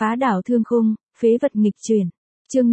Phá đảo thương khung, phế vật nghịch chuyển. Chương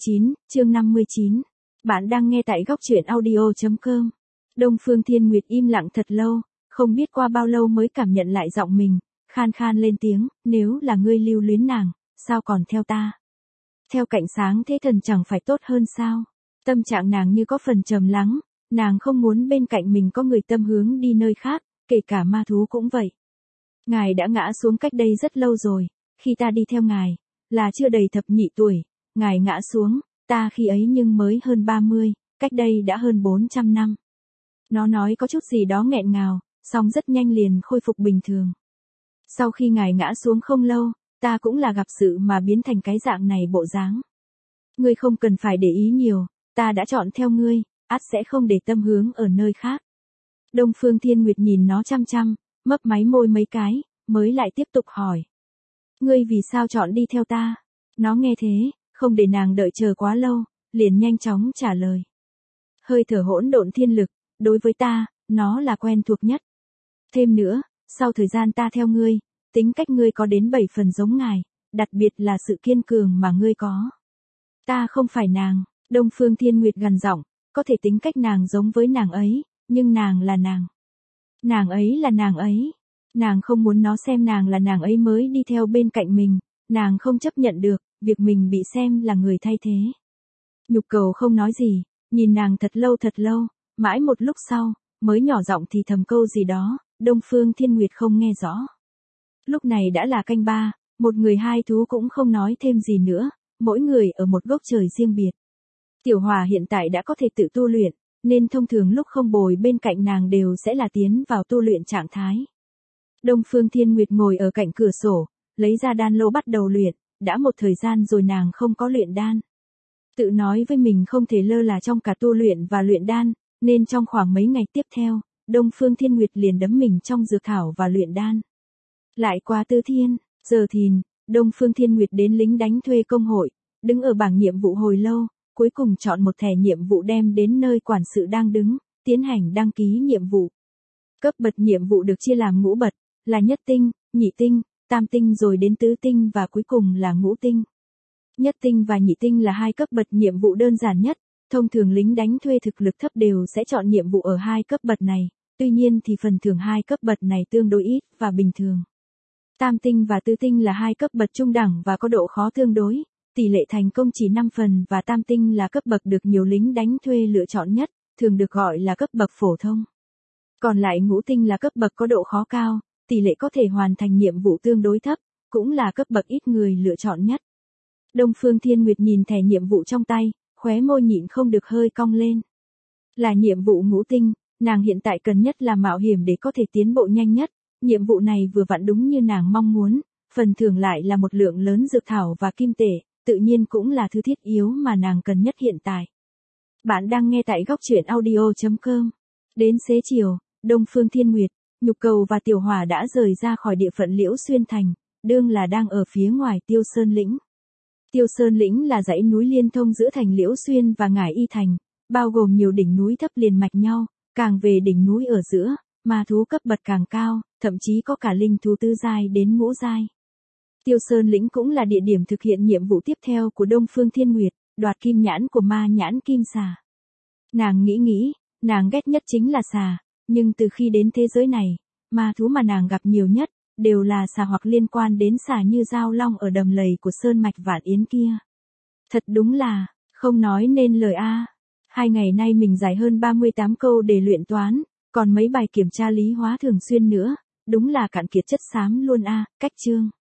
59. Bạn đang nghe tại góc truyện audio.com. Đông Phương Thiên Nguyệt im lặng thật lâu, không biết qua bao lâu mới cảm nhận lại giọng mình, khan khan lên tiếng, nếu là ngươi lưu luyến nàng, sao còn theo ta? Theo cạnh sáng thế thần chẳng phải tốt hơn sao? Tâm trạng nàng như có phần trầm lắng, nàng không muốn bên cạnh mình có người tâm hướng đi nơi khác, kể cả ma thú cũng vậy. Ngài đã ngã xuống cách đây rất lâu rồi, khi ta đi theo ngài, là chưa đầy thập nhị tuổi, ngài ngã xuống, ta khi ấy nhưng mới hơn 30, cách đây đã hơn 400 năm. Nó nói có chút gì đó nghẹn ngào, song rất nhanh liền khôi phục bình thường. Sau khi ngài ngã xuống không lâu, ta cũng là gặp sự mà biến thành cái dạng này bộ dáng. Ngươi không cần phải để ý nhiều, ta đã chọn theo ngươi, ắt sẽ không để tâm hướng ở nơi khác. Đông Phương Thiên Nguyệt nhìn nó chăm chăm, mấp máy môi mấy cái, mới lại tiếp tục hỏi. Ngươi vì sao chọn đi theo ta? Nó nghe thế, không để nàng đợi chờ quá lâu, liền nhanh chóng trả lời. Hơi thở hỗn độn thiên lực, đối với ta, nó là quen thuộc nhất. Thêm nữa, sau thời gian ta theo ngươi, tính cách ngươi có đến 7 phần giống ngài, đặc biệt là sự kiên cường mà ngươi có. Ta không phải nàng, Đông Phương Thiên Nguyệt gằn giọng, có thể tính cách nàng giống với nàng ấy, nhưng nàng là nàng. Nàng ấy là nàng ấy. Nàng không muốn nó xem nàng là nàng ấy mới đi theo bên cạnh mình, nàng không chấp nhận được, việc mình bị xem là người thay thế. Nhục cầu không nói gì, nhìn nàng thật lâu, mãi một lúc sau, mới nhỏ giọng thì thầm câu gì đó, Đông Phương Thiên Nguyệt không nghe rõ. Lúc này đã là canh 3, một người hai thú cũng không nói thêm gì nữa, mỗi người ở một góc trời riêng biệt. Tiểu Hòa hiện tại đã có thể tự tu luyện, nên thông thường lúc không bồi bên cạnh nàng đều sẽ là tiến vào tu luyện trạng thái. Đông Phương Thiên Nguyệt ngồi ở cạnh cửa sổ, lấy ra đan lô bắt đầu luyện, đã một thời gian rồi nàng không có luyện đan. Tự nói với mình không thể lơ là trong cả tu luyện và luyện đan, nên trong khoảng mấy ngày tiếp theo, Đông Phương Thiên Nguyệt liền đắm mình trong dược thảo và luyện đan. Lại qua Tư Thiên, giờ thìn, Đông Phương Thiên Nguyệt đến lính đánh thuê công hội, đứng ở bảng nhiệm vụ hồi lâu, cuối cùng chọn một thẻ nhiệm vụ đem đến nơi quản sự đang đứng, tiến hành đăng ký nhiệm vụ. Cấp bậc nhiệm vụ được chia làm ngũ bậc, là nhất tinh, nhị tinh, tam tinh rồi đến tứ tinh và cuối cùng là ngũ tinh. Nhất tinh và nhị tinh là hai cấp bậc nhiệm vụ đơn giản nhất, thông thường lính đánh thuê thực lực thấp đều sẽ chọn nhiệm vụ ở hai cấp bậc này, tuy nhiên thì phần thưởng hai cấp bậc này tương đối ít và bình thường. Tam tinh và tứ tinh là hai cấp bậc trung đẳng và có độ khó tương đối, tỷ lệ thành công chỉ 5 phần và tam tinh là cấp bậc được nhiều lính đánh thuê lựa chọn nhất, thường được gọi là cấp bậc phổ thông. Còn lại ngũ tinh là cấp bậc có độ khó cao, tỷ lệ có thể hoàn thành nhiệm vụ tương đối thấp, cũng là cấp bậc ít người lựa chọn nhất. Đông Phương Thiên Nguyệt nhìn thẻ nhiệm vụ trong tay, khóe môi nhịn không được hơi cong lên. Là nhiệm vụ ngũ tinh, nàng hiện tại cần nhất là mạo hiểm để có thể tiến bộ nhanh nhất, nhiệm vụ này vừa vặn đúng như nàng mong muốn, phần thưởng lại là một lượng lớn dược thảo và kim tệ, tự nhiên cũng là thứ thiết yếu mà nàng cần nhất hiện tại. Bạn đang nghe tại góc truyện audio.com. Đến xế chiều, Đông Phương Thiên Nguyệt, Nhục Cầu và Tiểu Hỏa đã rời ra khỏi địa phận Liễu Xuyên Thành, đương là đang ở phía ngoài Tiêu Sơn Lĩnh. Tiêu Sơn Lĩnh là dãy núi liên thông giữa thành Liễu Xuyên và Ngải Y Thành, bao gồm nhiều đỉnh núi thấp liền mạch nhau, càng về đỉnh núi ở giữa, ma thú cấp bậc càng cao, thậm chí có cả linh thú tứ giai đến ngũ giai. Tiêu Sơn Lĩnh cũng là địa điểm thực hiện nhiệm vụ tiếp theo của Đông Phương Thiên Nguyệt, đoạt kim nhãn của ma nhãn kim xà. Nàng nghĩ, nàng ghét nhất chính là xà, nhưng từ khi đến thế giới này, ma thú mà nàng gặp nhiều nhất, đều là xà hoặc liên quan đến xà như dao long ở đầm lầy của Sơn Mạch Vạn Yến kia. Thật đúng là, không nói nên lời a. 2 ngày nay mình giải hơn 38 câu để luyện toán, còn mấy bài kiểm tra lý hóa thường xuyên nữa, đúng là cạn kiệt chất xám luôn a. Cách chương.